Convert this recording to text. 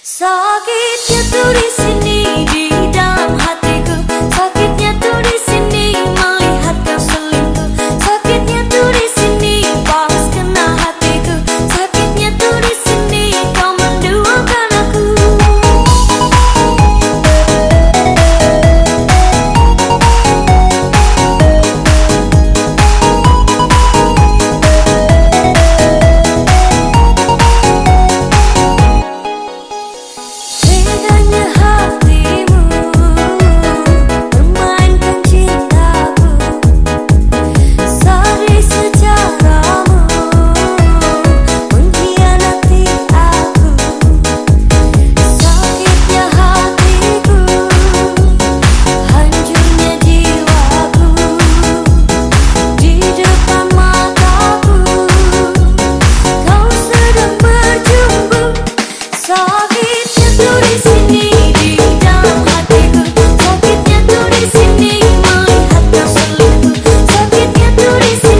Sakitnya tuh di sini di dalam hatiku. Sakitnya tuh di sini melihat kau selingkuh. Sakitnya tuh di sini pas kena hatiku. Sakitnya tuh di sini kau menduakan aku. Bedanya hatimu permainkan cintaku. Sadari secaramu mengkhianati aku. Sakitnya hatiku, hancurnya jiwaku. Di depan mataku kau sedang berjumpa. Sakitnya tuh di sini di dalam hatiku. Sakitnya tuh di sini melihat kau selingkuh. Sakitnya tuh di sini